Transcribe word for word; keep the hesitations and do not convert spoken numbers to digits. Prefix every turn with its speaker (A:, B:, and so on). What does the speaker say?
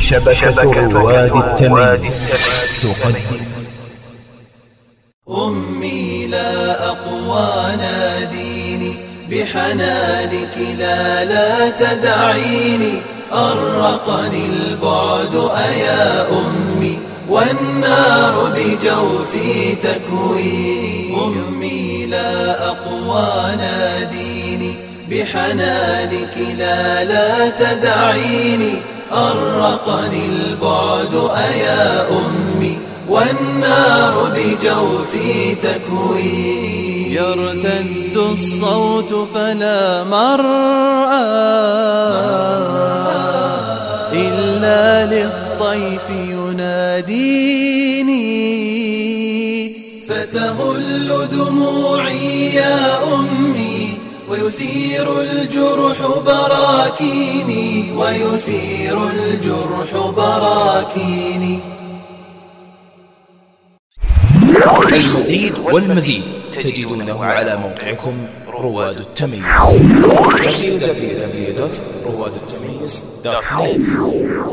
A: شبكة رواد التمييز تقدم.
B: أمي لا أقوى ناديني بحنانك لا لا تدعيني، أرقني البعد أيا أمي والنار بجوفي تكويني. أمي لا أقوى ناديني بحنانك لا لا تدعيني، أرقني البعد أيا أمي والنار بجوفي تكويني. يرتد الصوت فلا مرأى إلا للطيف يناديني، فتهل دموعي يا أمي ويثير الجرح براكيني، ويثير الجرح براكيني.
A: المزيد والمزيد تجدونه على موقعكم رواد التميز دبليو دبليو دبليو دوت رواد التميز دوت نت.